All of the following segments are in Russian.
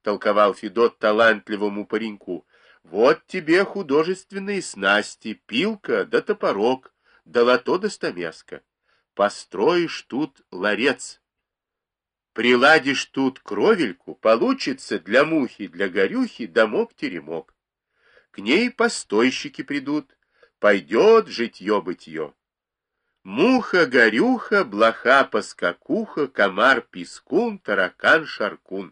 толковал Федот талантливому пареньку, вот тебе художественные снасти, пилка да топорок, да лото да стамеска. Построишь тут ларец. Приладишь тут кровельку, получится для мухи, для горюхи домок-теремок. К ней постойщики придут, пойдет житье-бытье. Муха-горюха, блоха-поскакуха, комар-пискун, таракан-шаркун.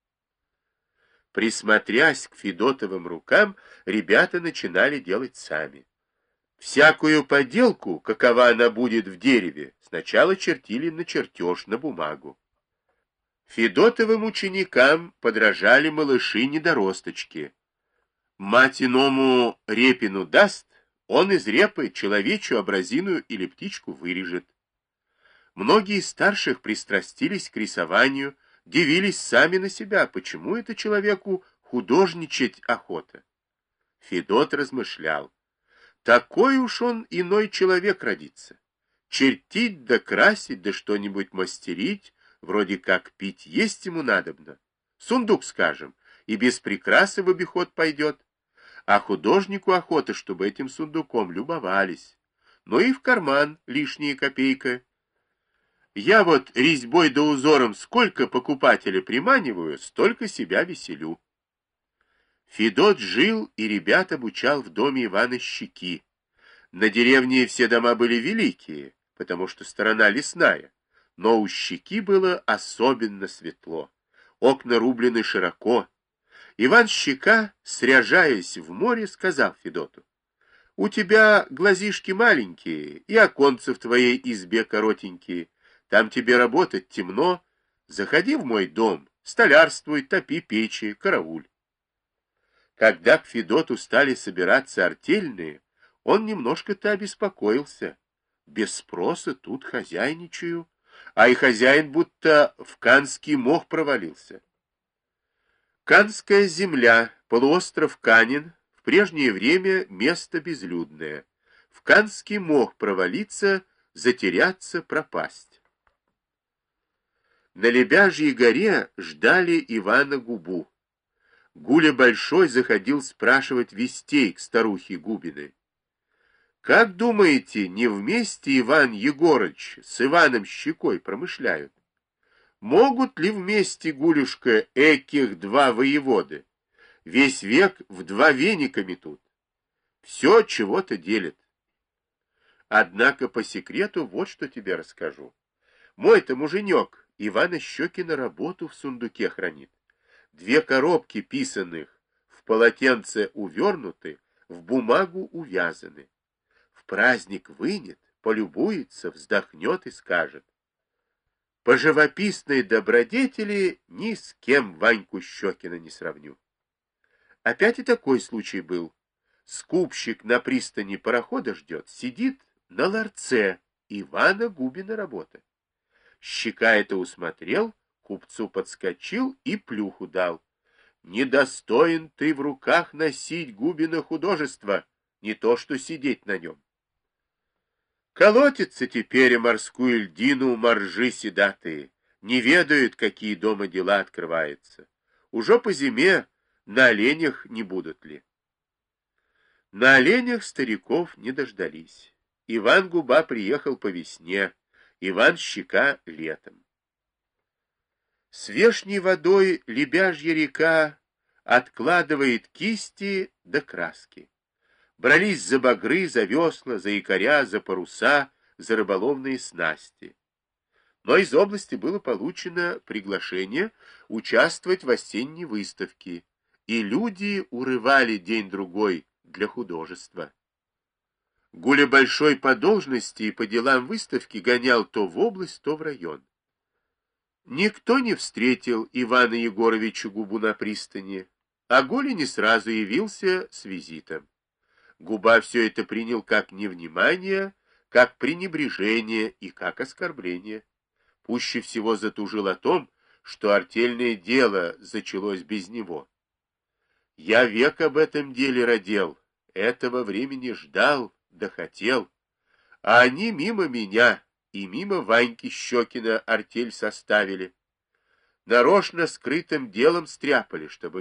Присмотрясь к Федотовым рукам, ребята начинали делать сами. Всякую поделку, какова она будет в дереве, сначала чертили на чертеж, на бумагу. Федотовым ученикам подражали малыши-недоросточки. Мать иному репину даст, он из репы человечью образину или птичку вырежет. Многие из старших пристрастились к рисованию, дивились сами на себя, почему это человеку художничать охота. Федот размышлял, такой уж он иной человек родится. Чертить да красить да что-нибудь мастерить, вроде как пить есть ему надобно. Сундук, скажем, и без прикрасы в обиход пойдет. А художнику охота, чтобы этим сундуком любовались. Но и в карман лишняя копейка. Я вот резьбой да узором сколько покупателя приманиваю, столько себя веселю. Федот жил и ребят обучал в доме Ивана Щеки. На деревне все дома были великие, потому что сторона лесная, но у Щеки было особенно светло. Окна рублены широко. Иван Щека, сряжаясь в море, сказал Федоту, «У тебя глазишки маленькие, и оконцы в твоей избе коротенькие. Там тебе работать темно. Заходи в мой дом, столярствуй, топи печи, карауль». Когда к Федоту стали собираться артельные, он немножко-то обеспокоился. Без спроса тут хозяйничаю, а и хозяин будто в Канский мох провалился. Канская земля, полуостров Канин, в прежнее время место безлюдное. В Канский мох провалиться, затеряться, пропасть. На Лебяжьей горе ждали Ивана Губу. Гуля Большой заходил спрашивать вестей к старухе Губиной. Как думаете, не вместе Иван Егорыч с Иваном Щекой промышляют? Могут ли вместе, Гулюшка, эких два воеводы? Весь век в два веника метут. Все чего-то делят. Однако по секрету вот что тебе расскажу. Мой-то муженек Ивана Щекина работу в сундуке хранит. 2 коробки писаных, в полотенце увернуты, в бумагу увязаны. В праздник вынет, полюбуется, вздохнет и скажет: по живописной добродетели ни с кем Ваньку Щекина не сравню. Опять и такой случай был. Скупщик на пристани парохода ждет, сидит на ларце, Ивана Губина работа. Щека это усмотрел, купцу подскочил и плюху дал. Недостоин ты в руках носить Губина художество, не то что сидеть на нем. Колотится теперь морскую льдину моржи седатые, не ведают, какие дома дела открываются. Уже по зиме на оленях не будут ли? На оленях стариков не дождались. Иван Губа приехал по весне, Иван Щека летом. С вешней водой Лебяжья река откладывает кисти до краски. Брались за багры, за весла, за якоря, за паруса, за рыболовные снасти. Но из области было получено приглашение участвовать в осенней выставке, и люди урывали день-другой для художества. Гуля Большой по должности и по делам выставки гонял то в область, то в район. Никто не встретил Ивана Егоровича Губу на пристани, а Гуля не сразу явился с визитом. Губа все это принял как невнимание, как пренебрежение и как оскорбление. Пуще всего затужил о том, что артельное дело зачалось без него. Я век об этом деле родил, этого времени ждал, да хотел, а они мимо меня и мимо Ваньки Щекина артель составили. нарочно скрытым делом стряпали, чтобы